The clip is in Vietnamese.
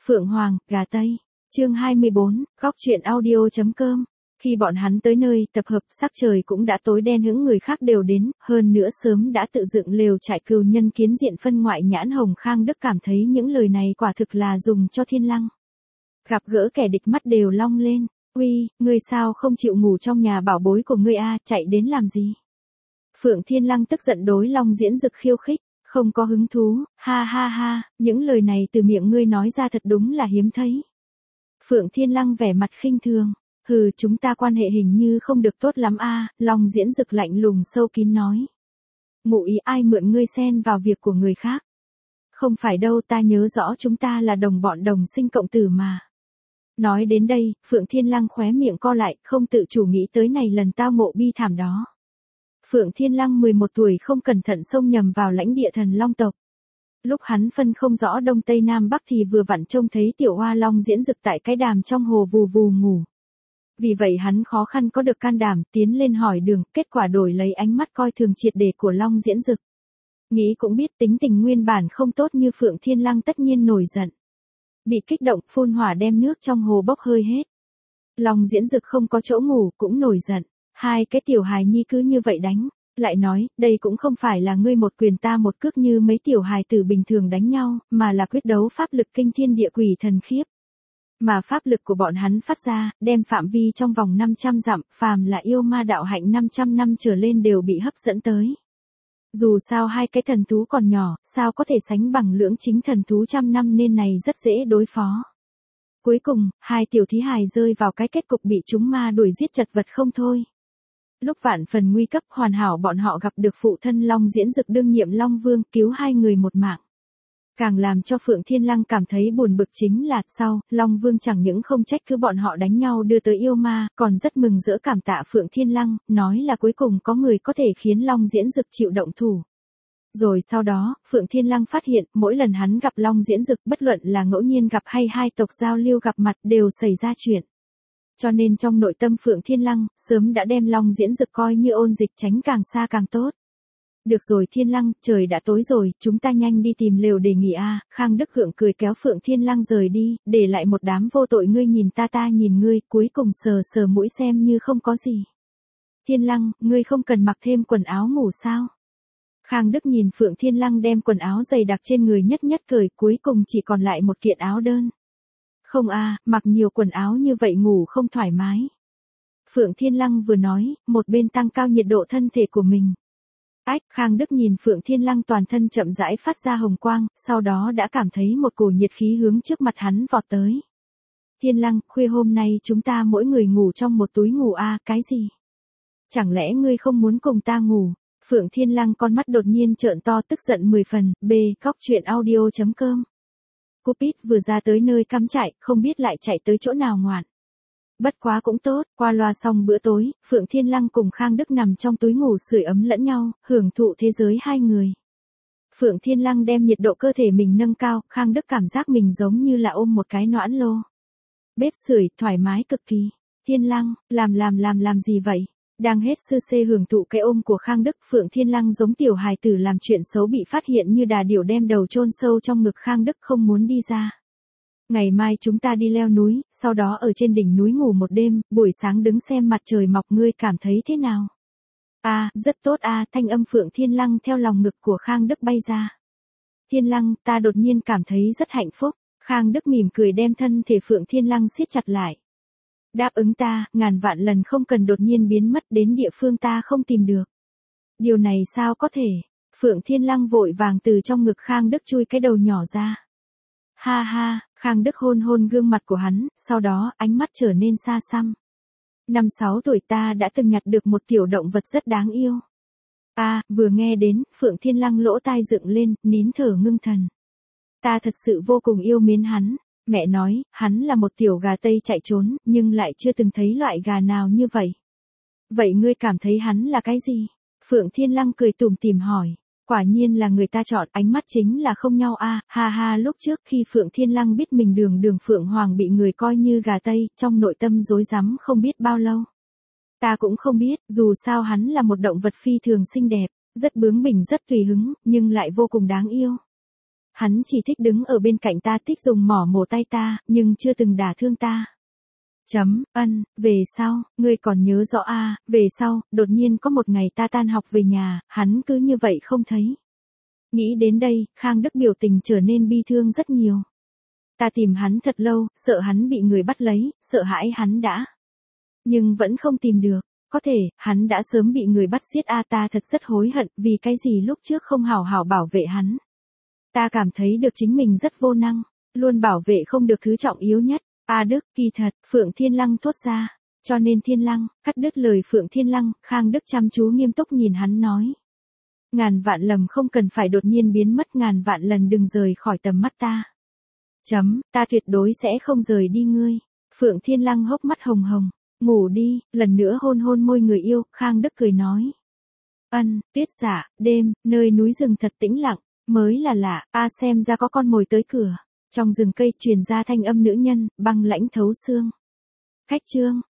Phượng Hoàng, gà Tây. Chương 24, góc truyện audio.com. Khi bọn hắn tới nơi tập hợp, sắc trời cũng đã tối đen, những người khác đều đến, hơn nữa sớm đã tự dựng lều trại cừu nhân kiến diện phân ngoại nhãn Hồng Khang Đức cảm thấy những lời này quả thực là dùng cho Thiên Lăng. Gặp gỡ kẻ địch mắt đều long lên, uy, ngươi sao không chịu ngủ trong nhà bảo bối của ngươi a, chạy đến làm gì? Phượng Thiên Lăng tức giận đối Long Diễn Dực khiêu khích, không có hứng thú, ha ha ha, những lời này từ miệng ngươi nói ra thật đúng là hiếm thấy. Phượng Thiên Lăng vẻ mặt khinh thường. Hừ, chúng ta quan hệ hình như không được tốt lắm a. Long Diễn Dực lạnh lùng sâu kín nói. Ngụ ý ai mượn ngươi xen vào việc của người khác? Không phải đâu, ta nhớ rõ chúng ta là đồng bọn đồng sinh cộng tử mà. Nói đến đây, Phượng Thiên Lăng khóe miệng co lại, không tự chủ nghĩ tới này lần tao ngộ bi thảm đó. Phượng Thiên Lăng 11 tuổi không cẩn thận xông nhầm vào lãnh địa thần Long tộc. Lúc hắn phân không rõ đông tây nam bắc thì vừa vặn trông thấy tiểu hoa Long Diễn Dực tại cái đàm trong hồ vù vù ngủ. Vì vậy hắn khó khăn có được can đảm tiến lên hỏi đường, kết quả đổi lấy ánh mắt coi thường triệt để của Long Diễn Dực. Nghĩ cũng biết tính tình nguyên bản không tốt như Phượng Thiên Lăng tất nhiên nổi giận. Bị kích động phun hỏa đem nước trong hồ bốc hơi hết. Long Diễn Dực không có chỗ ngủ cũng nổi giận. Hai cái tiểu hài nhi cứ như vậy đánh. Lại nói, đây cũng không phải là ngươi một quyền ta một cước như mấy tiểu hài tử bình thường đánh nhau, mà là quyết đấu pháp lực kinh thiên địa quỷ thần khiếp. Mà pháp lực của bọn hắn phát ra, đem phạm vi trong vòng 500 dặm, phàm là yêu ma đạo hạnh 500 năm trở lên đều bị hấp dẫn tới. Dù sao hai cái thần thú còn nhỏ, sao có thể sánh bằng lưỡng chính thần thú trăm năm nên này rất dễ đối phó. Cuối cùng, hai tiểu thí hài rơi vào cái kết cục bị chúng ma đuổi giết chật vật không thôi. Lúc vạn phần nguy cấp hoàn hảo bọn họ gặp được phụ thân Long Diễn Dực đương nhiệm Long Vương cứu hai người một mạng. Càng làm cho Phượng Thiên Lăng cảm thấy buồn bực chính là sau, Long Vương chẳng những không trách cứ bọn họ đánh nhau đưa tới yêu ma, còn rất mừng rỡ cảm tạ Phượng Thiên Lăng, nói là cuối cùng có người có thể khiến Long Diễn Dực chịu động thủ. Rồi sau đó, Phượng Thiên Lăng phát hiện, mỗi lần hắn gặp Long Diễn Dực bất luận là ngẫu nhiên gặp hay hai tộc giao lưu gặp mặt đều xảy ra chuyện. Cho nên trong nội tâm Phượng Thiên Lăng, sớm đã đem Long Diễn Dực coi như ôn dịch tránh càng xa càng tốt. Được rồi Thiên Lăng, trời đã tối rồi, chúng ta nhanh đi tìm lều để nghỉ a. Khang Đức gượng cười kéo Phượng Thiên Lăng rời đi, để lại một đám vô tội ngươi nhìn ta ta nhìn ngươi, cuối cùng sờ sờ mũi xem như không có gì. Thiên Lăng, ngươi không cần mặc thêm quần áo ngủ sao? Khang Đức nhìn Phượng Thiên Lăng đem quần áo dày đặc trên người nhất nhất cởi, cuối cùng chỉ còn lại một kiện áo đơn. Không a, mặc nhiều quần áo như vậy ngủ không thoải mái. Phượng Thiên Lăng vừa nói, một bên tăng cao nhiệt độ thân thể của mình. Ách, Khang Đức nhìn Phượng Thiên Lăng toàn thân chậm rãi phát ra hồng quang, sau đó đã cảm thấy một cổ nhiệt khí hướng trước mặt hắn vọt tới. Thiên Lăng, khuya hôm nay chúng ta mỗi người ngủ trong một túi ngủ a, cái gì? Chẳng lẽ ngươi không muốn cùng ta ngủ? Phượng Thiên Lăng con mắt đột nhiên trợn to tức giận 10 phần, góc truyện audio.com. Cupid vừa ra tới nơi cắm trại, không biết lại chạy tới chỗ nào ngoạn. Bất quá cũng tốt, qua loa xong bữa tối, Phượng Thiên Lăng cùng Khang Đức nằm trong túi ngủ sưởi ấm lẫn nhau, hưởng thụ thế giới hai người. Phượng Thiên Lăng đem nhiệt độ cơ thể mình nâng cao, Khang Đức cảm giác mình giống như là ôm một cái noãn lô. Bếp sưởi, thoải mái cực kỳ. Thiên Lăng, làm gì vậy? Đang hết sư xê hưởng thụ cái ôm của Khang Đức, Phượng Thiên Lăng giống tiểu hài tử làm chuyện xấu bị phát hiện như đà điểu đem đầu chôn sâu trong ngực Khang Đức không muốn đi ra. Ngày mai chúng ta đi leo núi, sau đó ở trên đỉnh núi ngủ một đêm, buổi sáng đứng xem mặt trời mọc ngươi cảm thấy thế nào? Rất tốt thanh âm Phượng Thiên Lăng theo lòng ngực của Khang Đức bay ra. Thiên Lăng, ta đột nhiên cảm thấy rất hạnh phúc. Khang Đức mỉm cười đem thân thể Phượng Thiên Lăng siết chặt lại. Đáp ứng ta, ngàn vạn lần không cần đột nhiên biến mất đến địa phương ta không tìm được. Điều này sao có thể? Phượng Thiên Lăng vội vàng từ trong ngực Khang Đức chui cái đầu nhỏ ra. Ha ha, Khang Đức hôn hôn gương mặt của hắn, sau đó ánh mắt trở nên xa xăm. 5-6 tuổi ta đã từng nhặt được một tiểu động vật rất đáng yêu. Vừa nghe đến, Phượng Thiên Lăng lỗ tai dựng lên, nín thở ngưng thần. Ta thật sự vô cùng yêu mến hắn. Mẹ nói, hắn là một tiểu gà Tây chạy trốn, nhưng lại chưa từng thấy loại gà nào như vậy. Vậy ngươi cảm thấy hắn là cái gì? Phượng Thiên Lăng cười tủm tỉm hỏi. Quả nhiên là người ta chọn, ánh mắt chính là không nhau ha ha. Lúc trước khi Phượng Thiên Lăng biết mình đường Phượng Hoàng bị người coi như gà Tây, trong nội tâm rối rắm không biết bao lâu. Ta cũng không biết, dù sao hắn là một động vật phi thường xinh đẹp, rất bướng bỉnh rất tùy hứng, nhưng lại vô cùng đáng yêu. hắn chỉ thích đứng ở bên cạnh ta, thích dùng mỏ mổ tay ta, nhưng chưa từng đả thương ta. Về sau, ngươi còn nhớ rõ về sau, đột nhiên có một ngày ta tan học về nhà, hắn cứ như vậy không thấy. Nghĩ đến đây, Khang Đức biểu tình trở nên bi thương rất nhiều. Ta tìm hắn thật lâu, sợ hắn bị người bắt lấy, sợ hãi hắn đã. Nhưng vẫn không tìm được. Có thể, hắn đã sớm bị người bắt giết ta thật rất hối hận, vì cái gì lúc trước không hảo hảo bảo vệ hắn. Ta cảm thấy được chính mình rất vô năng, luôn bảo vệ không được thứ trọng yếu nhất. Đức, kỳ thật, Phượng Thiên Lăng thốt ra. Cho nên Thiên Lăng, cắt đứt lời Phượng Thiên Lăng, Khang Đức chăm chú nghiêm túc nhìn hắn nói. Ngàn vạn lầm không cần phải đột nhiên biến mất, ngàn vạn lần đừng rời khỏi tầm mắt ta. Ta tuyệt đối sẽ không rời đi ngươi. Phượng Thiên Lăng hốc mắt hồng hồng. Ngủ đi, lần nữa hôn hôn môi người yêu, Khang Đức cười nói. Tuyết dạ, đêm, nơi núi rừng thật tĩnh lặng, mới là lạ, xem ra có con mồi tới cửa. Trong rừng cây truyền ra thanh âm nữ nhân, băng lãnh thấu xương. Khách chương.